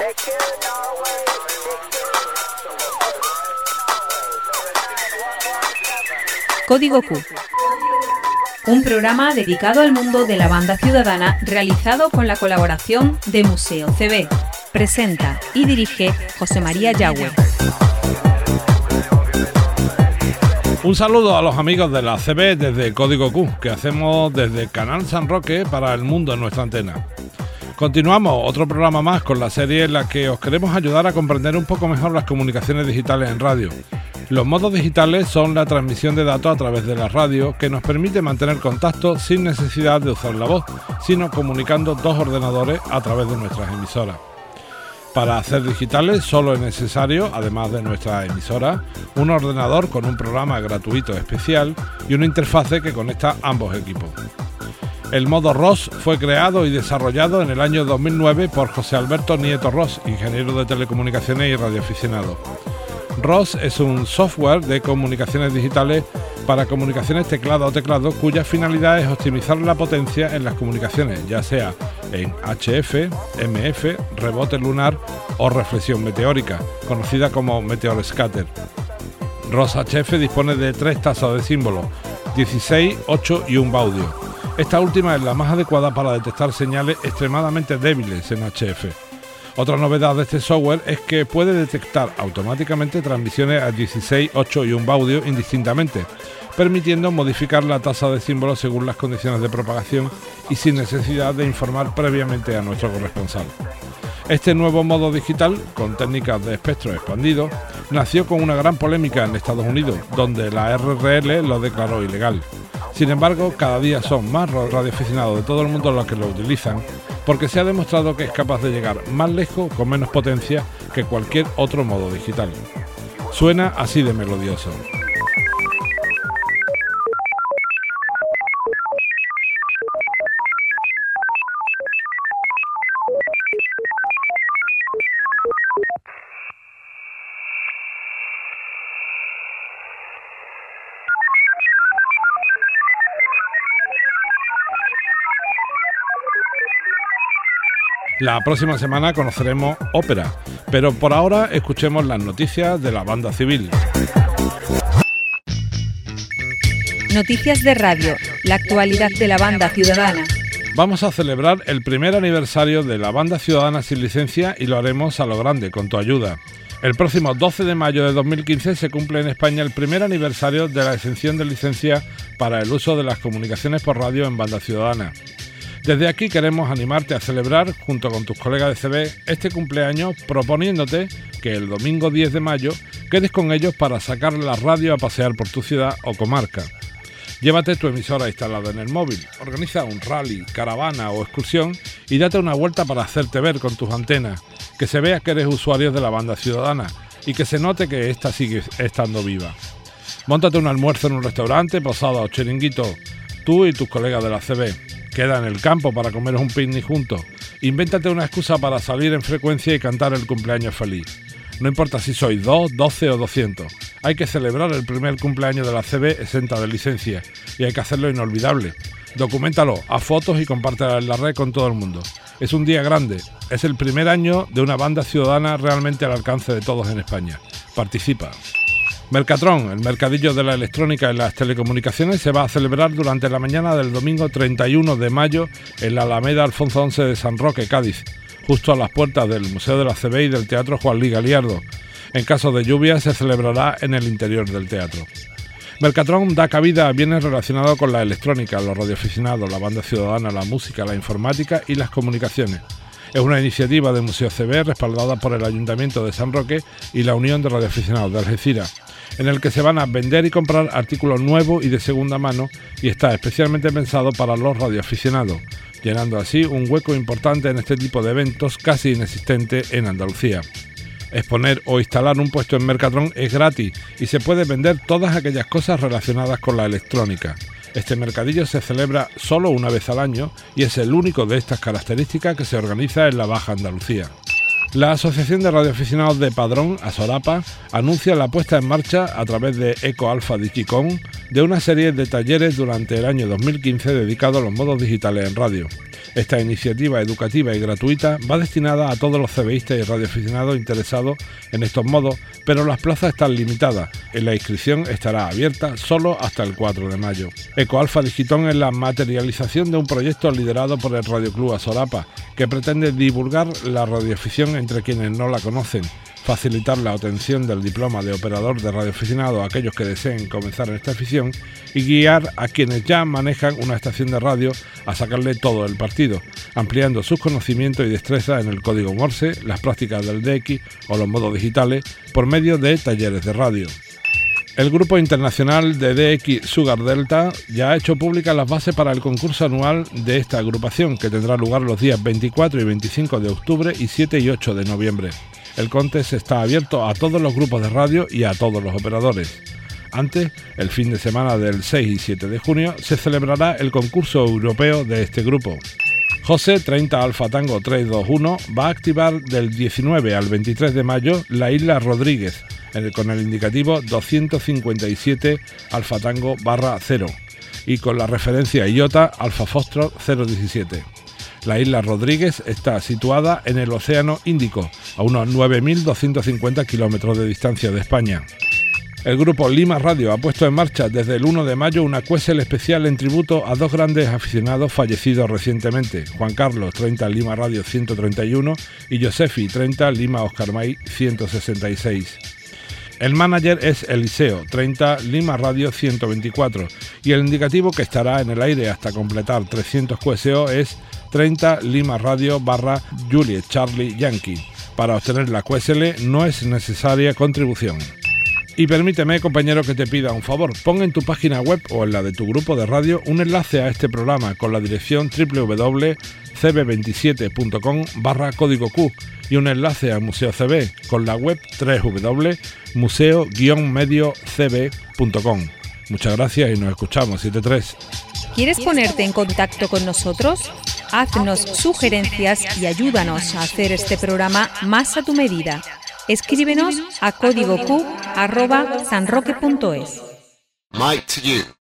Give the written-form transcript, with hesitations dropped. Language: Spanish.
Código Q, un programa dedicado al mundo de la banda ciudadana realizado con la colaboración de Museo CB. Presenta y dirige José María Yagüe. Un saludo a los amigos de la CB desde Código Q, que hacemos desde Canal San Roque para el mundo en nuestra antena. Continuamos otro programa más con la serie en la que os queremos ayudar a comprender un poco mejor las comunicaciones digitales en radio. Los modos digitales son la transmisión de datos a través de la radio que nos permite mantener contacto sin necesidad de usar la voz, sino comunicando dos ordenadores a través de nuestras emisoras. Para hacer digitales solo es necesario, además de nuestra emisora, un ordenador con un programa gratuito especial y una interfase que conecta ambos equipos. El modo ROS fue creado y desarrollado en el año 2009 por José Alberto Nieto Ros, ingeniero de telecomunicaciones y radioaficionado. ROS es un software de comunicaciones digitales para comunicaciones teclado a teclado cuya finalidad es optimizar la potencia en las comunicaciones, ya sea en HF, MF, rebote lunar o reflexión meteórica, conocida como Meteor Scatter. ROS HF dispone de 3 tasas de símbolos, 16, 8 y un baudio. Esta última es la más adecuada para detectar señales extremadamente débiles en HF. Otra novedad de este software es que puede detectar automáticamente transmisiones a 16, 8 y un baudio indistintamente, permitiendo modificar la tasa de símbolos según las condiciones de propagación y sin necesidad de informar previamente a nuestro corresponsal. Este nuevo modo digital, con técnicas de espectro expandido, nació con una gran polémica en Estados Unidos, donde la RRL lo declaró ilegal. Sin embargo, cada día son más radioaficionados de todo el mundo los que lo utilizan, porque se ha demostrado que es capaz de llegar más lejos con menos potencia que cualquier otro modo digital. Suena así de melodioso. La próxima semana conoceremos ópera, pero por ahora escuchemos las noticias de la banda civil. Noticias de radio, la actualidad de la banda ciudadana. Vamos a celebrar el primer aniversario de la banda ciudadana sin licencia y lo haremos a lo grande, con tu ayuda. El próximo 12 de mayo de 2015 se cumple en España el primer aniversario de la exención de licencia para el uso de las comunicaciones por radio en banda ciudadana. Desde aquí queremos animarte a celebrar, junto con tus colegas de CB, este cumpleaños proponiéndote que el domingo 10 de mayo quedes con ellos para sacar la radio a pasear por tu ciudad o comarca. Llévate tu emisora instalada en el móvil, organiza un rally, caravana o excursión y date una vuelta para hacerte ver con tus antenas, que se vea que eres usuario de la banda ciudadana y que se note que ésta sigue estando viva. Móntate un almuerzo en un restaurante, posada o chiringuito, tú y tus colegas de la CB. Queda en el campo para comeros un picnic juntos. Invéntate una excusa para salir en frecuencia y cantar el cumpleaños feliz. No importa si sois 2, 12 o 200. Hay que celebrar el primer cumpleaños de la CB exenta de licencia y hay que hacerlo inolvidable. Documéntalo, haz fotos y compártela en la red con todo el mundo. Es un día grande. Es el primer año de una banda ciudadana realmente al alcance de todos en España. Participa. Mercatron, el mercadillo de la electrónica y las telecomunicaciones, se va a celebrar durante la mañana del domingo 31 de mayo en la Alameda Alfonso XI de San Roque, Cádiz, justo a las puertas del Museo de la CB y del Teatro Juan Luis Galiardo. En caso de lluvia se celebrará en el interior del teatro. Mercatron da cabida a bienes relacionados con la electrónica, los radioaficionados, la banda ciudadana, la música, la informática y las comunicaciones. Es una iniciativa de Museo CB respaldada por el Ayuntamiento de San Roque y la Unión de Radioaficionados de Algeciras, en el que se van a vender y comprar artículos nuevos y de segunda mano y está especialmente pensado para los radioaficionados, llenando así un hueco importante en este tipo de eventos casi inexistente en Andalucía. Exponer o instalar un puesto en Mercatron es gratis y se puede vender todas aquellas cosas relacionadas con la electrónica. Este mercadillo se celebra solo una vez al año y es el único de estas características que se organiza en la Baja Andalucía. La Asociación de Radioaficionados de Padrón, ASORAPA, anuncia la puesta en marcha a través de Eco Alfa Digicom de una serie de talleres durante el año 2015 dedicados a los modos digitales en radio. Esta iniciativa educativa y gratuita va destinada a todos los CBistas y radioaficionados interesados en estos modos, pero las plazas están limitadas y la inscripción estará abierta solo hasta el 4 de mayo. EcoAlfa Digitón es la materialización de un proyecto liderado por el Radioclub Asolapa, que pretende divulgar la radioafición entre quienes no la conocen, facilitar la obtención del diploma de operador de radioaficionado a aquellos que deseen comenzar en esta afición y guiar a quienes ya manejan una estación de radio a sacarle todo el partido, ampliando sus conocimientos y destrezas en el código Morse, las prácticas del DX o los modos digitales por medio de talleres de radio. El grupo internacional de DX Sugar Delta ya ha hecho públicas las bases para el concurso anual de esta agrupación, que tendrá lugar los días 24 y 25 de octubre y 7 y 8 de noviembre. El contest está abierto a todos los grupos de radio y a todos los operadores. Antes, el fin de semana del 6 y 7 de junio, se celebrará el concurso europeo de este grupo. José 30 Alfa Tango 321 va a activar del 19 al 23 de mayo la Isla Rodríguez, con el indicativo 257 Alfa Tango /0 y con la referencia IOTA Alfa Foxtrot 017. La Isla Rodríguez está situada en el Océano Índico, a unos 9.250 kilómetros de distancia de España. El grupo Lima Radio ha puesto en marcha desde el 1 de mayo una QSL especial en tributo a dos grandes aficionados fallecidos recientemente, Juan Carlos 30 Lima Radio 131 y Josefi 30 Lima Oscar May 166. El manager es Eliseo 30 Lima Radio 124 y el indicativo que estará en el aire hasta completar 300 QSO es 30 Lima Radio /Juliet Charlie Yankee. Para obtener la QSL no es necesaria contribución. Y permíteme, compañero, que te pida un favor. Pon en tu página web o en la de tu grupo de radio un enlace a este programa con la dirección www.cb27.com /código Q y un enlace al Museo CB con la web www.museo-mediocb.com. Muchas gracias y nos escuchamos 7-3. ¿Quieres ponerte en contacto con nosotros? Haznos sugerencias y ayúdanos a hacer este programa más a tu medida. Escríbenos a códigoq@sanroque.es. Mike to you.